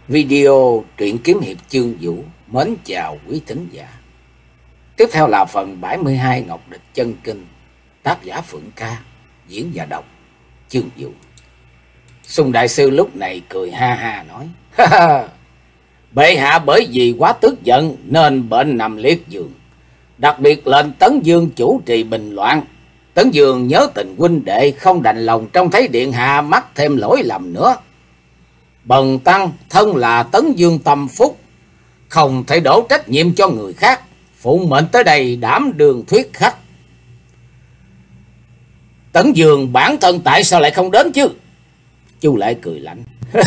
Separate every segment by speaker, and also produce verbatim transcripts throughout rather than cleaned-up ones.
Speaker 1: Video truyện kiếm hiệp Chương Vũ mến chào quý thính giả. Tiếp theo là phần bảy mươi hai Ngọc Địch Chân Kinh, tác giả Phượng Ca, diễn và đọc Chương Vũ. Sung đại sư lúc này cười ha ha nói: ha ha, bệ hạ bởi vì quá tức giận nên bệnh nằm liệt giường, đặc biệt lệnh Tấn Dương chủ trì bình loạn. Tấn Dương nhớ tình huynh đệ, không đành lòng trông thấy điện hạ mắc thêm lỗi lầm nữa. Bần tăng thân là Tấn Dương tâm phúc, không thể đổ trách nhiệm cho người khác, phụng mệnh tới đây đảm đường thuyết khách. Tấn Dương bản thân tại sao lại không đến chứ? Chu Lệ cười lạnh: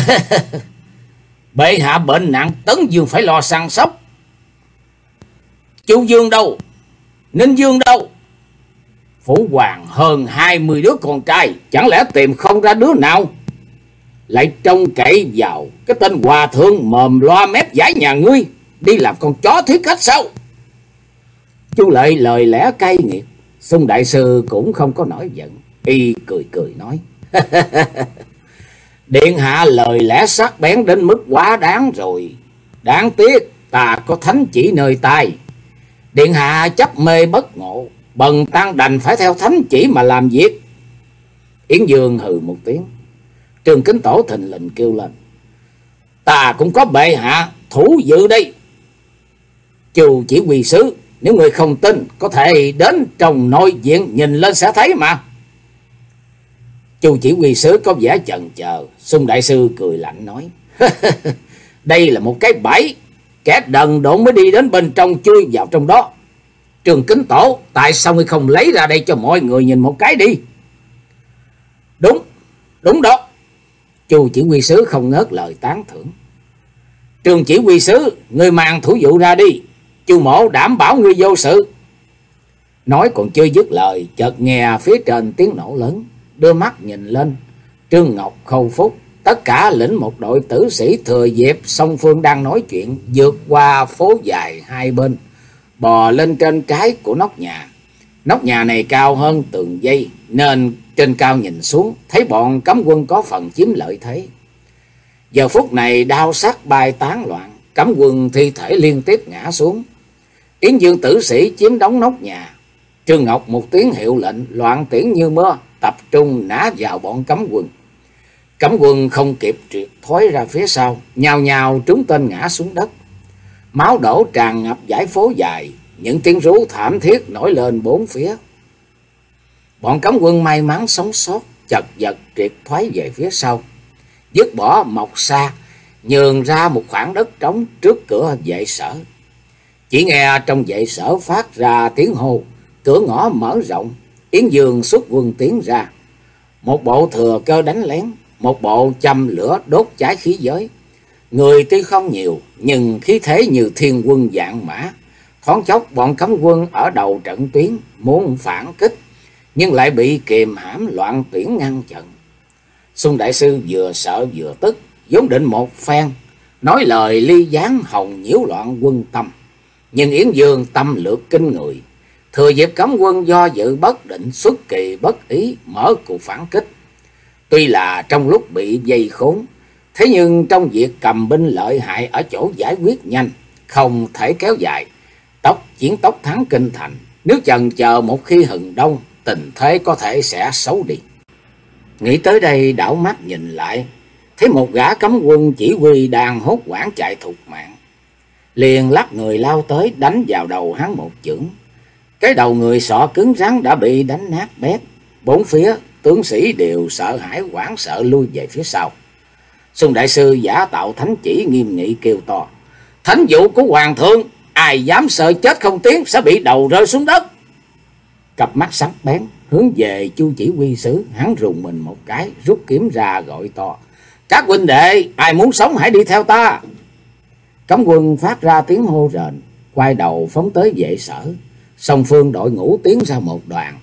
Speaker 1: bệ hạ bệnh nặng, Tấn Dương phải lo săn sóc. Chu Dương đâu? Ninh Dương đâu? Phủ hoàng hơn hai mươi đứa con trai, chẳng lẽ tìm không ra đứa nào? Lại trông cậy vào cái tên hòa thượng mồm loa mép giải nhà ngươi đi làm con chó thuyết khách sao? Chu Lệ lời lẽ cay nghiệt. Sung đại sư cũng không có nổi giận, y cười cười nói: điện hạ lời lẽ sắc bén đến mức quá đáng rồi. Đáng tiếc ta có thánh chỉ nơi tay. Điện hạ chấp mê bất ngộ, bần tăng đành phải theo thánh chỉ mà làm việc. Yến Dương hừ một tiếng. Trường Kính Tổ thình lình kêu lên: ta cũng có bệ hạ thủ dự đây. Chu chỉ huy sứ, nếu người không tin có thể đến trong nội viện nhìn lên sẽ thấy mà. Chu chỉ huy sứ có vẻ chần chờ. Sung đại sư cười lạnh nói: đây là một cái bẫy, kẻ đần độn mới đi đến bên trong chui vào trong đó. Trường Kính Tổ, tại sao ngươi không lấy ra đây cho mọi người nhìn một cái đi? Đúng, đúng đó. Chu chỉ huy sứ không ngớt lời tán thưởng. Trường chỉ huy sứ, ngươi mang thủ dụ ra đi, Chu mổ đảm bảo ngươi vô sự. Nói còn chưa dứt lời, chợt nghe phía trên tiếng nổ lớn. Đưa mắt nhìn lên, Trương Ngọc, Khâu Phúc, tất cả lĩnh một đội tử sĩ thừa dịp song phương đang nói chuyện, vượt qua phố dài hai bên, bò lên trên trái của nóc nhà. Nóc nhà này cao hơn tường dây, nên trên cao nhìn xuống thấy bọn cấm quân có phần chiếm lợi thế. Giờ phút này đao sắc bay tán loạn, cấm quân thi thể liên tiếp ngã xuống. Yến Dương tử sĩ chiếm đóng nóc nhà. Trương Ngọc một tiếng hiệu lệnh, loạn tiễn như mưa, tập trung nã vào bọn cấm quân. Cấm quân không kịp triệt thoái ra phía sau, nhào nhào trúng tên ngã xuống đất. Máu đổ tràn ngập dải phố dài, những tiếng rú thảm thiết nổi lên bốn phía. Bọn cấm quân may mắn sống sót, chật vật triệt thoái về phía sau, dứt bỏ Mộc Sa, nhường ra một khoảng đất trống trước cửa vệ sở. Chỉ nghe trong vệ sở phát ra tiếng hô, cửa ngõ mở rộng. Yến Dương xuất quân tiến ra, một bộ thừa cơ đánh lén, một bộ châm lửa đốt cháy khí giới. Người tuy không nhiều, nhưng khí thế như thiên quân vạn mã. Thoáng chốc bọn cấm quân ở đầu trận tuyến muốn phản kích, nhưng lại bị kiềm hãm loạn tuyển ngăn chặn. Sung đại sư vừa sợ vừa tức, vốn định một phen nói lời ly gián hồng nhiễu loạn quân tâm, nhưng Yến Dương tâm lược kinh người, thừa dịp cấm quân do dự bất định, xuất kỳ bất ý mở cuộc phản kích. Tuy là trong lúc bị vây khốn, thế nhưng trong việc cầm binh lợi hại ở chỗ giải quyết nhanh, không thể kéo dài. Tốc chiến tốc thắng kinh thành, nếu chần chờ một khi hừng đông, tình thế có thể sẽ xấu đi. Nghĩ tới đây, đảo mắt nhìn lại, thấy một gã cấm quân chỉ huy đang hốt hoảng chạy thục mạng, liền lắc người lao tới đánh vào đầu hắn một chưởng. Cái đầu người sọ cứng rắn đã bị đánh nát bét, bốn phía tướng sĩ đều sợ hãi hoảng sợ lui về phía sau. Sung đại sư giả tạo thánh chỉ nghiêm nghị kêu to: thánh dụ của hoàng thượng, ai dám sợ chết không tiếng sẽ bị đầu rơi xuống đất. Cặp mắt sắc bén hướng về Chu chỉ huy sứ, hắn rùng mình một cái, rút kiếm ra gọi to: các huynh đệ, ai muốn sống hãy đi theo ta. Cấm quân phát ra tiếng hô rền, quay đầu phóng tới vệ sở. Song phương đội ngũ tiến ra một đoàn.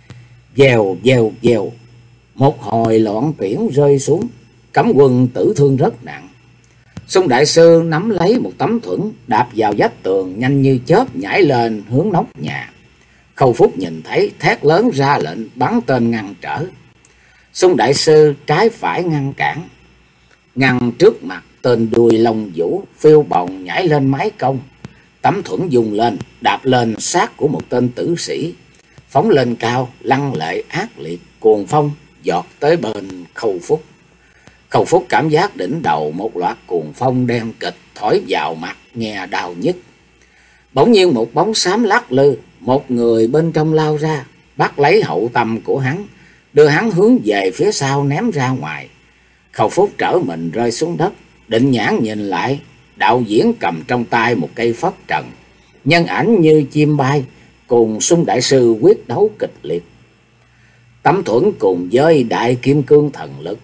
Speaker 1: Vèo vèo vèo, một hồi loạn tiễn rơi xuống, cấm quân tử thương rất nặng. Sung đại sư nắm lấy một tấm thuẫn, đạp vào vách tường, nhanh như chớp nhảy lên hướng nóc nhà. Khâu Phúc nhìn thấy, thét lớn ra lệnh bắn tên ngăn trở. Sung đại sư trái phải ngăn cản. ngăn trước mặt tên đuôi lông vũ phiêu bồng nhảy lên mái công. Tấm thuẫn dùng lên, đạp lên xác của một tên tử sĩ, phóng lên cao, lăng lệ ác liệt, cuồng phong giọt tới bên Khâu Phúc. Khâu Phúc cảm giác đỉnh đầu một loạt cuồng phong đen kịch thổi vào mặt, nghe đau nhức. Bỗng nhiên một bóng xám lắc lư, một người bên trong lao ra, bắt lấy hậu tâm của hắn, đưa hắn hướng về phía sau ném ra ngoài. Khâu Phúc trở mình rơi xuống đất, định nhãn nhìn lại, đạo diễn cầm trong tay một cây phất trần, nhân ảnh như chim bay, cùng Xung đại sư quyết đấu kịch liệt. Tấm thuẫn cùng với đại kim cương thần lực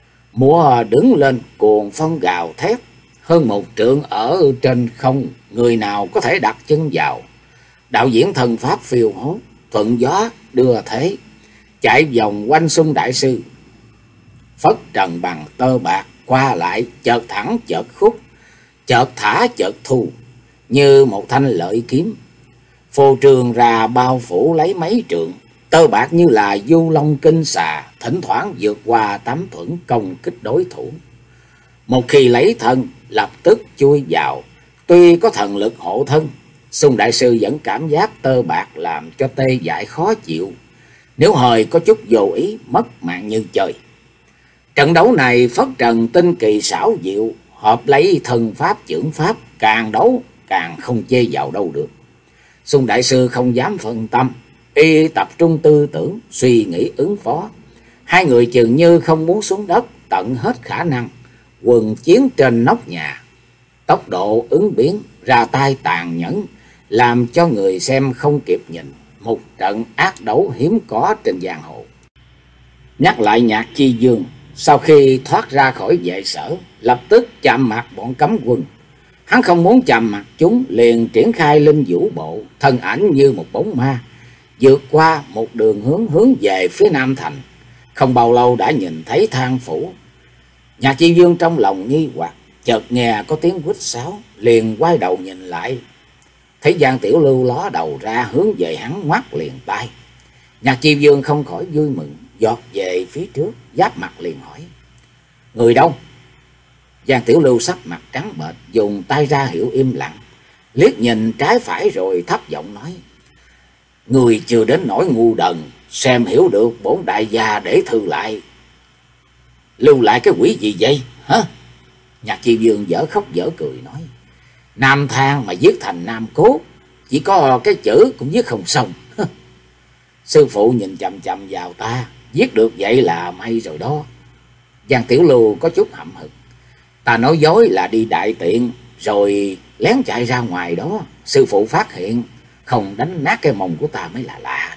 Speaker 1: múa đứng lên, cuồng phong gào thét, hơn một trượng ở trên không, người nào có thể đặt chân vào. Đạo diễn thần pháp phiêu hốt, thuận gió đưa thế, chạy vòng quanh Xung đại sư. Phất trần bằng tơ bạc qua lại, chợt thẳng chợt khúc, chợt thả chợt thu, như một thanh lợi kiếm phô trường ra, bao phủ lấy mấy trượng. Tơ bạc như là du long kinh xà, thỉnh thoảng vượt qua tấm thuẫn công kích đối thủ. Một khi lấy thân, lập tức chui vào. Tuy có thần lực hộ thân, Xung đại sư vẫn cảm giác tơ bạc làm cho tê dại khó chịu, nếu hơi có chút vô ý mất mạng như chơi. Trận đấu này phất trần tinh kỳ xảo diệu, hợp lấy thần pháp chưởng pháp, càng đấu càng không chê vào đâu được. Xung đại sư không dám phân tâm, y tập trung tư tưởng suy nghĩ ứng phó. Hai người chừng như không muốn xuống đất, tận hết khả năng quần chiến trên nóc nhà. Tốc độ ứng biến, ra tay tàn nhẫn, làm cho người xem không kịp nhìn. Một trận ác đấu hiếm có trên giang hồ. Nhắc lại Nhạc Chi Dương, sau khi thoát ra khỏi vệ sở, lập tức chạm mặt bọn cấm quân. Hắn không muốn chạm mặt chúng, liền triển khai linh vũ bộ, thân ảnh như một bóng ma, vượt qua một đường hướng hướng về phía Nam Thành. Không bao lâu đã nhìn thấy Thang Phủ. Nhạc Chi Dương trong lòng nghi hoặc, chợt nghe có tiếng huýt sáo, liền quay đầu nhìn lại, thấy Giang Tiểu Lưu ló đầu ra hướng về hắn ngoắt liền tay. Nhạc Chi Dương không khỏi vui mừng, giọt về phía trước, giáp mặt liền hỏi: người đâu? Giang Tiểu Lưu sắc mặt trắng bệch, dùng tay ra hiệu im lặng, liếc nhìn trái phải rồi thấp giọng nói: người chưa đến nỗi ngu đần, xem hiểu được bổn đại gia để thư lại. Lưu lại cái quỷ gì vậy hả? Nhạc Chi Dương dở khóc dở cười nói: Nam Thang mà viết thành Nam Cốt, chỉ có cái chữ cũng viết không xong. Sư phụ nhìn chằm chằm vào ta, viết được vậy là may rồi đó. Giang Tiểu Lưu có chút hậm hực: ta nói dối là đi đại tiện rồi lén chạy ra ngoài đó, sư phụ phát hiện không đánh nát cái mông của ta mới là lạ.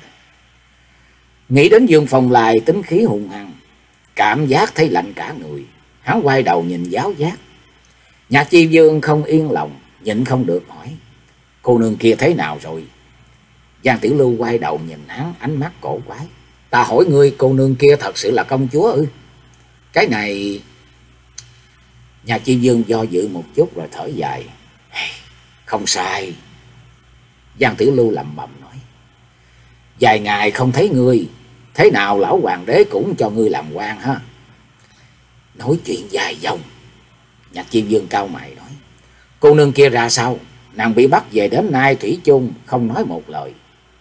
Speaker 1: Nghĩ đến Dương Phong Lai tính khí hung hăng, cảm giác thấy lạnh cả người, hắn quay đầu nhìn giáo giác. Nhạc Chi Dương không yên lòng, nhịn không được hỏi: cô nương kia thế nào rồi? Giang Tiểu Lưu quay đầu nhìn hắn, ánh mắt cổ quái: ta hỏi ngươi, cô nương kia thật sự là công chúa ư? Cái này... Nhạc Chi Dương do dự một chút rồi thở dài: không sai. Giang Tiểu Lưu lẩm bẩm nói: vài ngày không thấy ngươi, thế nào lão hoàng đế cũng cho ngươi làm quan ha? Nói chuyện dài dòng. Nhạc Chi Dương cau mày nói: cô nương kia ra sao? Nàng bị bắt về đến nay thủy chung không nói một lời.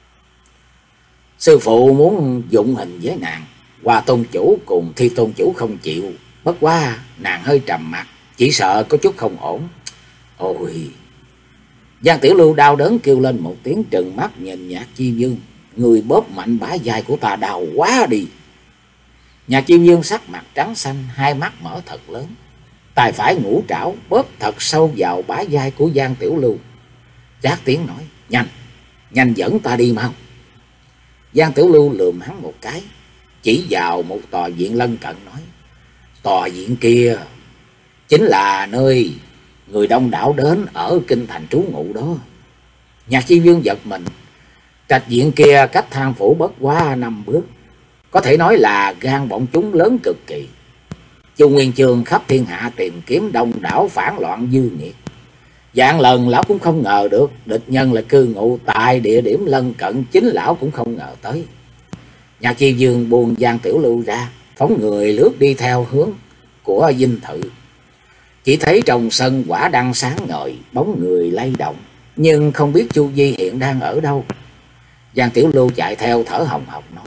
Speaker 1: Sư phụ muốn dụng hình với nàng, Hoa tôn chủ cùng Thi tôn chủ không chịu, bất quá nàng hơi trầm mặc, chỉ sợ có chút không ổn. Ôi! Giang Tiểu Lưu đau đớn kêu lên một tiếng, trừng mắt nhìn Nhạc Chi Dương: người bóp mạnh bả vai của ta đau quá đi. Nhạc Chi Dương sắc mặt trắng xanh, hai mắt mở thật lớn, tay phải ngũ trảo bóp thật sâu vào bả vai của Giang Tiểu Lưu. Chát tiếng nói: nhanh, nhanh dẫn ta đi mau. Giang Tiểu Lưu lườm hắn một cái, chỉ vào một tòa viện lân cận nói: tòa viện kia chính là nơi người đông đảo đến ở kinh thành trú ngụ đó. Nhạc Chi Dương giật mình, trạch viện kia cách Thang Phủ bất quá năm bước, có thể nói là gan bọn chúng lớn cực kỳ. Chu Nguyên Chương khắp thiên hạ tìm kiếm đông đảo phản loạn dư nghiệt, dạng lần lão cũng không ngờ được địch nhân là cư ngụ tại địa điểm lân cận, chính lão cũng không ngờ tới. Nhạc Chi Dương buông Giang Tiểu Lưu ra, phóng người lướt đi theo hướng của dinh thự. Chỉ thấy trong sân quả đang sáng ngời, bóng người lay động, nhưng không biết Chu Di hiện đang ở đâu. Giang Tiểu Lưu chạy theo thở hồng hộc nói: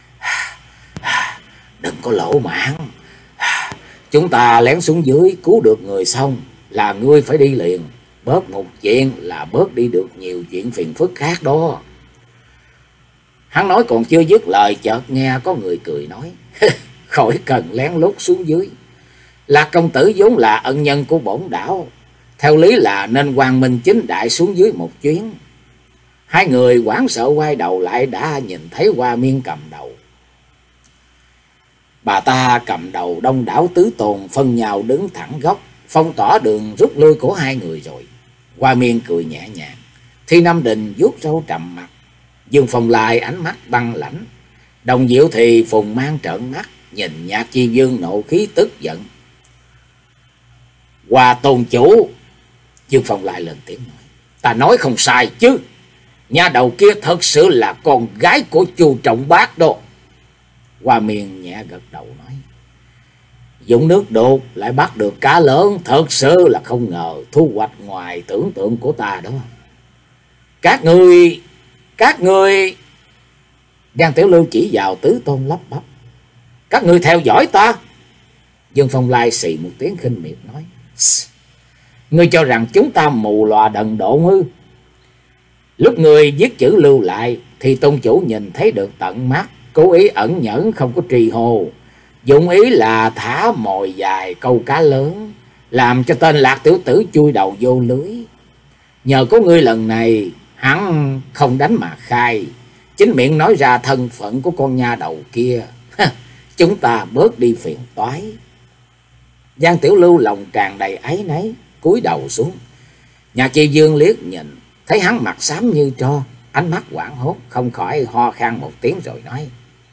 Speaker 1: "Đừng có lỗ mãng, chúng ta lén xuống dưới cứu được người xong là ngươi phải đi liền. Bớt một chuyện là bớt đi được nhiều chuyện phiền phức khác đó." Hắn nói còn chưa dứt lời, chợt nghe có người cười nói: "Khỏi cần lén lút xuống dưới. Lạc công tử vốn là ân nhân của bổn đảo, theo lý là nên quang minh chính đại xuống dưới một chuyến." Hai người hoảng sợ quay đầu lại đã nhìn thấy Hoa Miên cầm đầu. Bà ta cầm đầu đông đảo tứ tôn phân nhau đứng thẳng góc, phong tỏa đường rút lui của hai người rồi. Hoa Miên cười nhẹ nhàng, Thi Nam Đình vuốt râu trầm mặt, Dương Phong Lai ánh mắt băng lãnh, Đồng Diệu thì phùng mang trợn mắt nhìn Nhạc Chi Dương nộ khí tức giận. "Hoa tôn chủ," Dương Phong Lai lên tiếng nói, "ta nói không sai chứ, nhà đầu kia thật sự là con gái của Chu Trọng Bác đó." Hoa Miên nhẹ gật đầu nói: "Dùng nước đột lại bắt được cá lớn, thật sự là không ngờ, thu hoạch ngoài tưởng tượng của ta đó." Các ngươi, các ngươi Giang Tiểu Lưu chỉ vào tứ tôn lắp bắp: "Các ngươi theo dõi ta?" Dương Phong Lai xì một tiếng khinh miệt nói: "Ngươi cho rằng chúng ta mù lòa đần độn ư?" Lúc người viết chữ lưu lại thì tôn chủ nhìn thấy được tận mắt, cố ý ẩn nhẫn không có trì hồ, dụng ý là thả mồi dài câu cá lớn, làm cho tên Lạc tiểu tử chui đầu vô lưới. Nhờ có ngươi lần này, hắn không đánh mà khai, chính miệng nói ra thân phận của con nha đầu kia, chúng ta bớt đi phiền toái. Giang Tiểu Lưu lòng tràn đầy áy náy, cúi đầu xuống. Nhạc Chi Dương liếc nhìn, thấy hắn mặt xám như tro, ánh mắt hoảng hốt, không khỏi ho khan một tiếng rồi nói: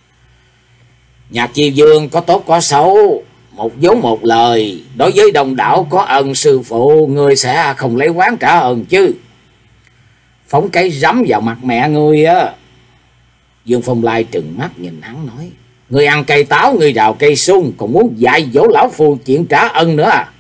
Speaker 1: "Nhạc Chi Dương có tốt có xấu, một vốn một lời, đối với đồng đảo có ân sư phụ, ngươi sẽ không lấy oán trả ơn chứ?" "Phóng cái rắm vào mặt mẹ ngươi á." Dương Phong Lai trừng mắt nhìn hắn nói: "Ngươi ăn cây táo, ngươi rào cây sung, còn muốn dạy dỗ lão phu chuyện trả ân nữa à?"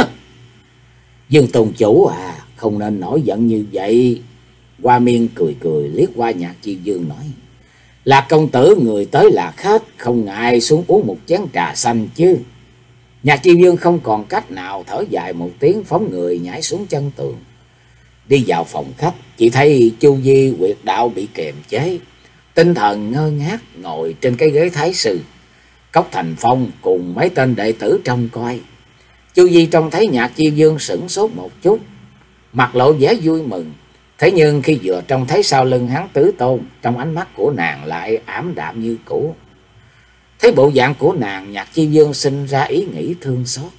Speaker 1: "Dương tôn chủ à, không nên nổi giận như vậy." Hoa Miên cười cười liếc qua Nhạc Chi Dương nói: "Lạc công tử người tới là khách, không ngại xuống uống một chén trà xanh chứ." Nhạc Chi Dương không còn cách nào, thở dài một tiếng phóng người nhảy xuống chân tường. Đi vào phòng khách, chỉ thấy Chu Di huyệt đạo bị kiềm chế, tinh thần ngơ ngác ngồi trên cái ghế thái sư. Cốc Thành Phong cùng mấy tên đệ tử trông coi. Chu Di trông thấy Nhạc Chi Dương sửng sốt một chút, mặt lộ vẻ vui mừng. Thế nhưng khi vừa trông thấy sau lưng hắn tứ tôn, trong ánh mắt của nàng lại ảm đạm như cũ. Thấy bộ dạng của nàng, Nhạc Chi Dương sinh ra ý nghĩ thương xót.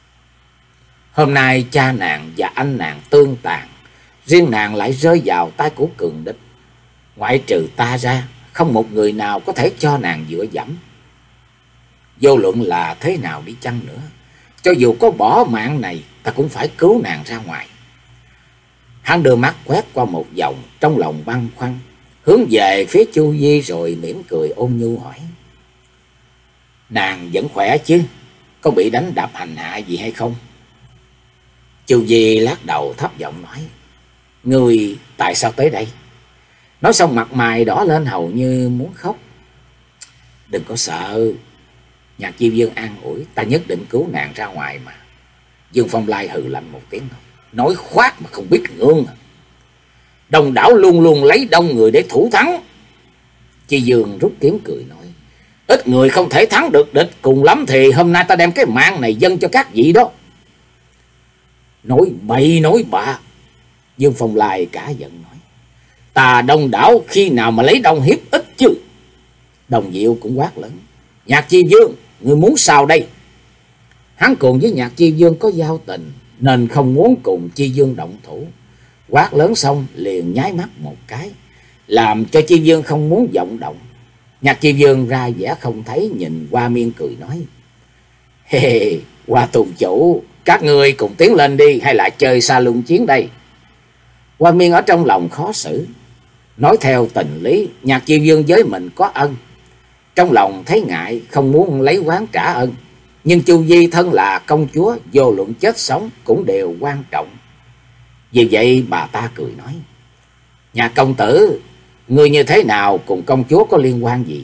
Speaker 1: Hôm nay cha nàng và anh nàng tương tàn, riêng nàng lại rơi vào tay của cường địch. Ngoại trừ ta ra, không một người nào có thể cho nàng dựa dẫm. Vô luận là thế nào đi chăng nữa, cho dù có bỏ mạng này, ta cũng phải cứu nàng ra ngoài. Hắn đưa mắt quét qua một vòng, trong lòng băn khoăn, hướng về phía Chu Di rồi mỉm cười ôn nhu hỏi: "Nàng vẫn khỏe chứ? Có bị đánh đập hành hạ gì hay không?" Chu Di lắc đầu thấp giọng nói: "Ngươi tại sao tới đây?" Nói xong mặt mày đỏ lên hầu như muốn khóc. "Đừng có sợ." Nhạc Chi Dương an ủi: "Ta nhất định cứu nàng ra ngoài mà." Dương Phong Lai hừ lạnh một tiếng: "Nói khoác mà không biết ngương à. Đồng đảo luôn luôn lấy đông người để thủ thắng." Chi Dương rút kiếm cười nói: "Ít người không thể thắng được địch, cùng lắm thì hôm nay ta đem cái mạng này dâng cho các vị đó." "Nói bậy nói bạ." Dương Phong Lai cả giận nói: "Ta đông đảo khi nào mà lấy đông hiếp ít chứ?" Đồng Diệu cũng quát lớn: "Nhạc Chi Dương, ngươi muốn sao đây?" Hắn cùng với Nhạc Chi Dương có giao tình, nên không muốn cùng Chi Dương động thủ. Quát lớn xong liền nháy mắt một cái, làm cho Chi Dương không muốn vọng động. Nhạc Chi Dương ra vẻ không thấy, nhìn Hoa Miên cười nói: "Hê hê, Hoa tôn chủ, các ngươi cùng tiến lên đi, hay lại chơi xa luân chiến đây?" Hoa Miên ở trong lòng khó xử. Nói theo tình lý, Nhạc Chi Dương với mình có ân, trong lòng thấy ngại, không muốn lấy oán trả ân. Nhưng Chu Vi thân là công chúa, vô luận chết sống cũng đều quan trọng. Vì vậy bà ta cười nói: Nhà công tử, người như thế nào cùng công chúa có liên quan gì?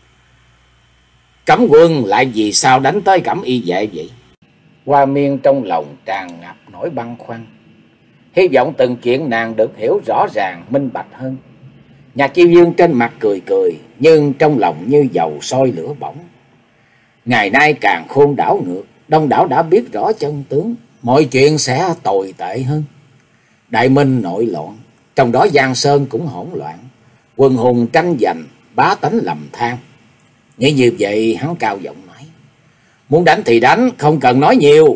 Speaker 1: Cẩm Quân lại vì sao đánh tới Cẩm Y vệ vậy? Hoa Miên trong lòng tràn ngập nỗi băn khoăn, hy vọng từng chuyện nàng được hiểu rõ ràng minh bạch hơn. Nhạc Chi Dương trên mặt cười cười, nhưng trong lòng như dầu sôi lửa bỏng. Ngày nay càng khôn đảo ngược, Đông đảo đã biết rõ chân tướng, mọi chuyện sẽ tồi tệ hơn. Đại Minh nội loạn, trong đó Giang Sơn cũng hỗn loạn, quần hùng tranh giành, bá tánh lầm than. Nghĩ như vậy, hắn cao giọng nói: Muốn đánh thì đánh, không cần nói nhiều.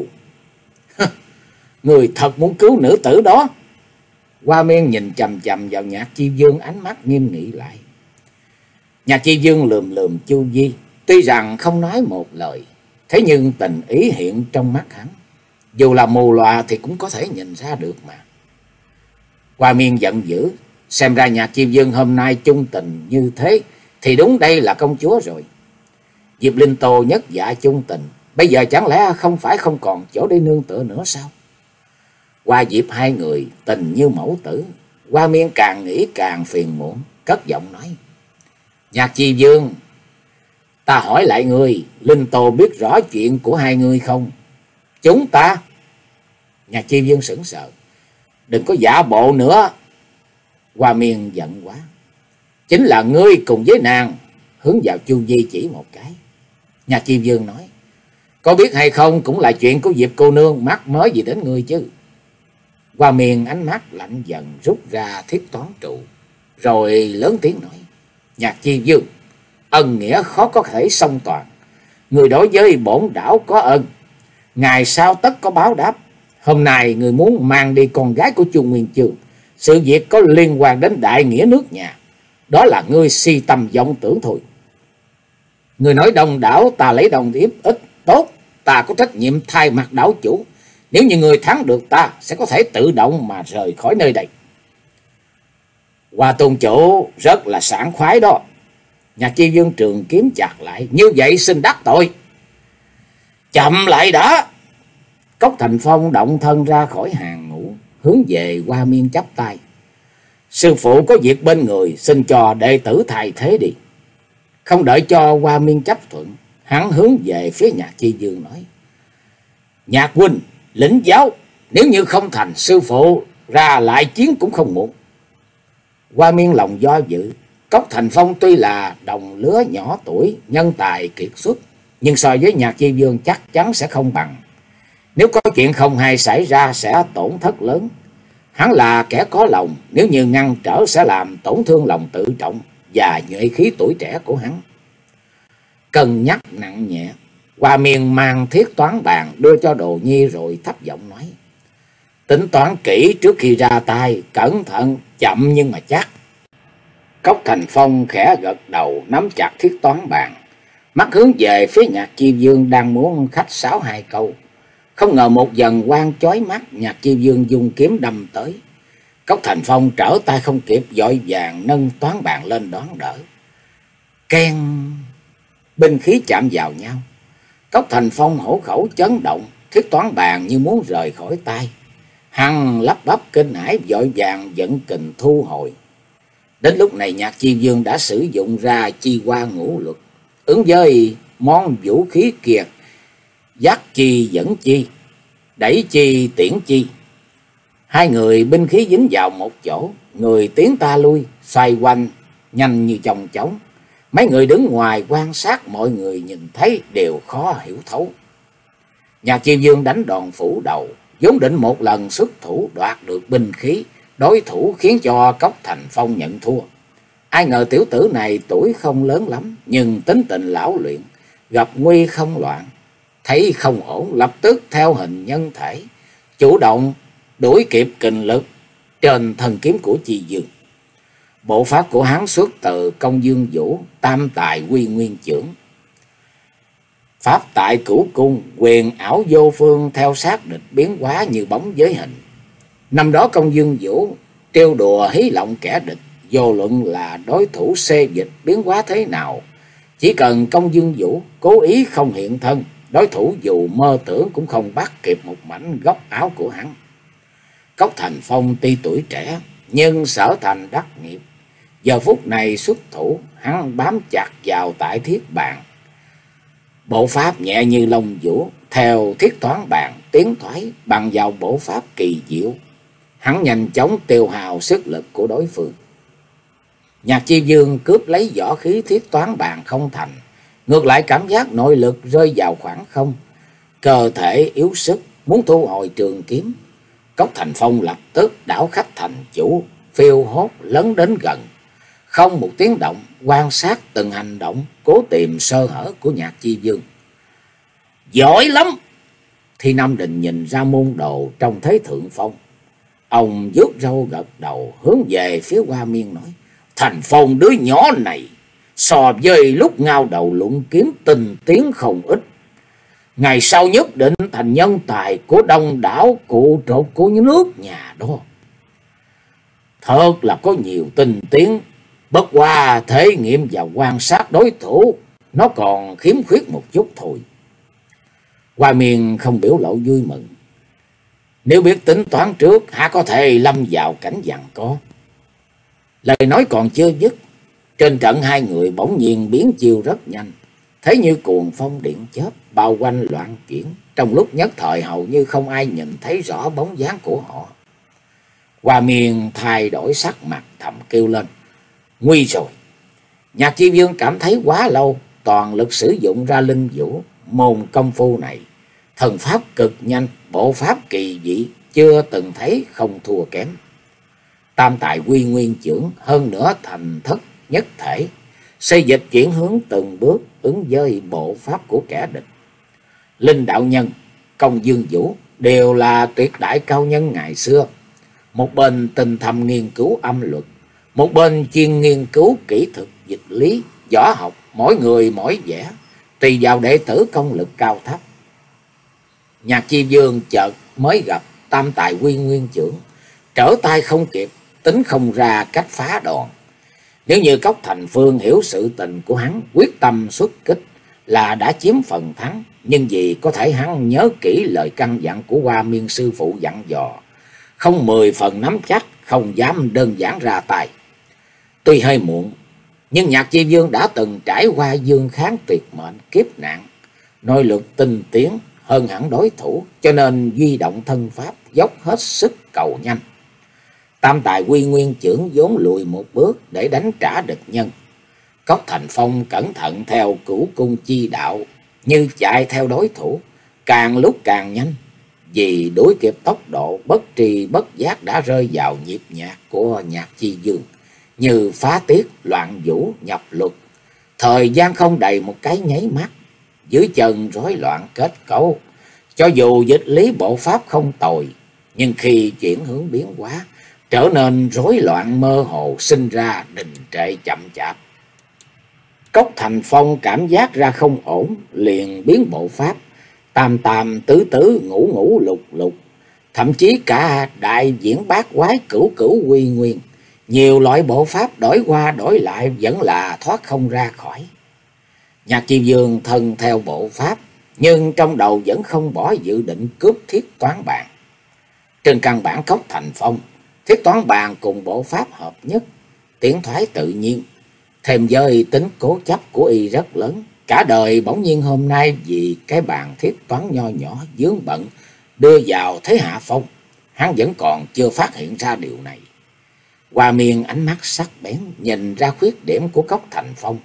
Speaker 1: Người thật muốn cứu nữ tử đó? Hoa Miên nhìn chằm chằm vào Nhạc Chi Dương, ánh mắt nghiêm nghị lại. Nhạc Chi Dương lườm lườm Chu Vi, tuy rằng không nói một lời, thế nhưng tình ý hiện trong mắt hắn, dù là mù lòa thì cũng có thể nhìn ra được mà. Hoa Miên giận dữ, xem ra Nhạc Chi Dương hôm nay chung tình như thế thì đúng đây là công chúa rồi. Diệp Linh Tô nhất dạ chung tình, bây giờ chẳng lẽ không phải không còn chỗ để nương tựa nữa sao? Hoa Diệp hai người tình như mẫu tử. Hoa Miên càng nghĩ càng phiền muộn, cất giọng nói: Nhạc Chi Dương, ta hỏi lại ngươi, Linh Tô biết rõ chuyện của hai người không? Chúng ta? Nhạc Chi Dương sững sờ: Đừng có giả bộ nữa. Hoa Miên giận quá: Chính là ngươi cùng với nàng. Hướng vào Chu Vi chỉ một cái. Nhạc Chi Dương nói: Có biết hay không cũng là chuyện của Diệp cô nương, mắc mới gì đến ngươi chứ? Hoa Miên ánh mắt lạnh dần, rút ra thiết toán trụ, rồi lớn tiếng nói: Nhạc Chi Dương, ân nghĩa khó có thể song toàn. Người đối với bổn đảo có ân, ngày sau tất có báo đáp. Hôm nay người muốn mang đi con gái của Chu Nguyên Chương, sự việc có liên quan đến đại nghĩa nước nhà, đó là ngươi si tâm vọng tưởng thôi. Người nói đông đảo, ta lấy đồng tiếp ít. Tốt, ta có trách nhiệm thay mặt đảo chủ. Nếu như người thắng được ta, sẽ có thể tự động mà rời khỏi nơi đây. Hoa tôn chủ rất là sảng khoái đó. Nhạc Chi Dương trường kiếm chặt lại: Như vậy xin đắc tội. Chậm lại đã. Cốc Thành Phong động thân ra khỏi hàng ngũ, hướng về Hoa Miên chắp tay: Sư phụ có việc bên người, xin cho đệ tử thay thế đi. Không đợi cho Hoa Miên chấp thuận, hắn hướng về phía Nhạc Chi Dương nói: Nhạc huynh, lĩnh giáo, nếu như không thành, sư phụ ra lại chiến cũng không muộn. Hoa Miên lòng do dự. Cốc Thành Phong tuy là đồng lứa nhỏ tuổi, nhân tài kiệt xuất, nhưng so với Nhạc Chi Dương chắc chắn sẽ không bằng. Nếu có chuyện không hay xảy ra sẽ tổn thất lớn. Hắn là kẻ có lòng, nếu như ngăn trở sẽ làm tổn thương lòng tự trọng và nhuệ khí tuổi trẻ của hắn. Cân nhắc nặng nhẹ, Hoa Miên mang thiết toán bàn đưa cho Đồ Nhi, rồi thấp giọng nói: Tính toán kỹ trước khi ra tay, cẩn thận, chậm nhưng mà chắc. Cốc Thành Phong khẽ gật đầu, nắm chặt thiết toán bàn, mắt hướng về phía Nhạc Chi Dương đang muốn khách sáo hai câu. Không ngờ một dần quang chói mắt, Nhạc Chi Dương dùng kiếm đâm tới. Cốc Thành Phong trở tay không kịp, vội vàng nâng toán bàn lên đón đỡ. Keng! Binh khí chạm vào nhau. Cốc Thành Phong hổ khẩu chấn động, thiết toán bàn như muốn rời khỏi tay. Hắn lắp bắp kinh hãi, vội vàng dẫn kình thu hồi. Đến lúc này Nhạc Chi Dương đã sử dụng ra chi hoa ngũ luật, ứng với món vũ khí kia: giác chi dẫn chi, đẩy chi tiễn chi. Hai người binh khí dính vào một chỗ, người tiến ta lui, xoay quanh nhanh như chong chóng. Mấy người đứng ngoài quan sát, mọi người nhìn thấy đều khó hiểu thấu. Nhạc Chi Dương đánh đòn phủ đầu, vốn định một lần xuất thủ đoạt được binh khí đối thủ, khiến cho Cốc Thành Phong nhận thua. Ai ngờ tiểu tử này tuổi không lớn lắm, nhưng tính tình lão luyện, gặp nguy không loạn. Thấy không ổn, lập tức theo hình nhân thể, chủ động đuổi kịp kình lực trên thân kiếm của Chi Dương. Bộ pháp của hắn xuất từ Công Dương Vũ, tam tài quy nguyên trưởng. Pháp tại cửu cung, quyền ảo vô phương, theo sát địch biến hóa như bóng với hình. Năm đó Công Dương Vũ trêu đùa hí lộng kẻ địch, vô luận là đối thủ xê dịch biến hóa thế nào, chỉ cần Công Dương Vũ cố ý không hiện thân đối thủ dù mơ tưởng cũng không bắt kịp một mảnh góc áo của hắn. Cốc Thành Phong tuy tuổi trẻ, nhưng sở thành đắc nghiệp. Giờ phút này xuất thủ, hắn bám chặt vào tại thiết bàn. Bộ pháp nhẹ như lông vũ, theo thiết toán bàn tiến thoái bằng vào bộ pháp kỳ diệu. Hắn nhanh chóng tiêu hao sức lực của đối phương. Nhạc Chi Dương cướp lấy võ khí thiết toán bàn không thành, ngược lại cảm giác nội lực rơi vào khoảng không, cơ thể yếu sức, muốn thu hồi trường kiếm. Cốc Thành Phong lập tức đảo khách thành chủ, phiêu hốt lấn đến gần, không một tiếng động, quan sát từng hành động, cố tìm sơ hở của Nhạc Chi Dương. Giỏi lắm! Thi Nam Định nhìn ra môn đồ trong thế thượng phong. Ông vuốt râu gật đầu, hướng về phía Hoa Miên nói: Thành Phong đứa nhỏ này so với lúc ngao đầu luận kiếm tình tiến không ít, ngày sau nhất định thành nhân tài của đông đảo cụ trột của nước nhà đó. Thật là có nhiều tinh tiến, bất qua thể nghiệm và quan sát đối thủ nó còn khiếm khuyết một chút thôi. Hoa Miên không biểu lộ vui mừng. Nếu biết tính toán trước, há có thể lâm vào cảnh giằng co. Lời nói còn chưa dứt, trên trận hai người bỗng nhiên biến chiêu rất nhanh, thấy như cuồng phong điện chớp bao quanh loạn chuyển. Trong lúc nhất thời hầu như không ai nhìn thấy rõ bóng dáng của họ. Hoa Miên thay đổi sắc mặt, thầm kêu lên: Nguy rồi! Nhạc Chi Dương cảm thấy quá lâu toàn lực sử dụng ra linh vũ môn công phu này, thần pháp cực nhanh, bộ pháp kỳ dị, chưa từng thấy, không thua kém. Tam Tài Quy Nguyên Chưởng hơn nữa thành thất nhất thể, xây dịch chuyển hướng từng bước ứng với bộ pháp của kẻ địch. Linh đạo nhân, Công Dương Vũ đều là tuyệt đại cao nhân ngày xưa, một bên tình thầm nghiên cứu âm luật, một bên chuyên nghiên cứu kỹ thuật dịch lý, võ học, mỗi người mỗi vẻ, tùy vào đệ tử công lực cao thấp. Nhạc Chi Dương chợt mới gặp Tam Tài Quy Nguyên Chưởng, trở tay không kịp, tính không ra cách phá đòn. Nếu như Cốc Thành Phương hiểu sự tình của hắn, quyết tâm xuất kích là đã chiếm phần thắng, nhưng vì có thể hắn nhớ kỹ lời căn dặn của Hoa Miên sư phụ dặn dò, không mười phần nắm chắc, không dám đơn giản ra tay. Tuy hơi muộn, nhưng Nhạc Chi Dương đã từng trải qua dương kháng tuyệt mệnh kiếp nạn, nội lực tinh tiến hơn hẳn đối thủ, cho nên duy động thân pháp dốc hết sức cầu nhanh. Tam Tài Quy Nguyên Chưởng vốn lùi một bước để đánh trả địch nhân. Cốc Thành Phong cẩn thận theo cửu cung chi đạo, như chạy theo đối thủ, càng lúc càng nhanh. Vì đuổi kịp tốc độ, bất tri bất giác đã rơi vào nhịp nhạc của Nhạc Chi Dương, như phá tiết loạn vũ nhập luật. Thời gian không đầy một cái nháy mắt, dưới chân rối loạn kết cấu. Cho dù dịch lý bộ pháp không tồi, nhưng khi chuyển hướng biến hóa, trở nên rối loạn mơ hồ, sinh ra đình trệ chậm chạp. Cốc Thành Phong cảm giác ra không ổn, liền biến bộ pháp, tam tam tứ tứ ngũ ngũ lục lục, thậm chí cả đại diễn bát quái cửu cửu quy nguyên, nhiều loại bộ pháp đổi qua đổi lại vẫn là thoát không ra khỏi. Nhạc Chi Dương thân theo bộ pháp, nhưng trong đầu vẫn không bỏ dự định cướp thiết toán bàn. Trên căn bản Cốc Thành Phong, thiết toán bàn cùng bộ pháp hợp nhất, tiến thoái tự nhiên, thêm với tính cố chấp của y rất lớn. Cả đời bỗng nhiên hôm nay vì cái bàn thiết toán nho nhỏ vướng bận đưa vào thế hạ phong, hắn vẫn còn chưa phát hiện ra điều này. Hoa Miên ánh mắt sắc bén nhìn ra khuyết điểm của Cốc Thành Phong,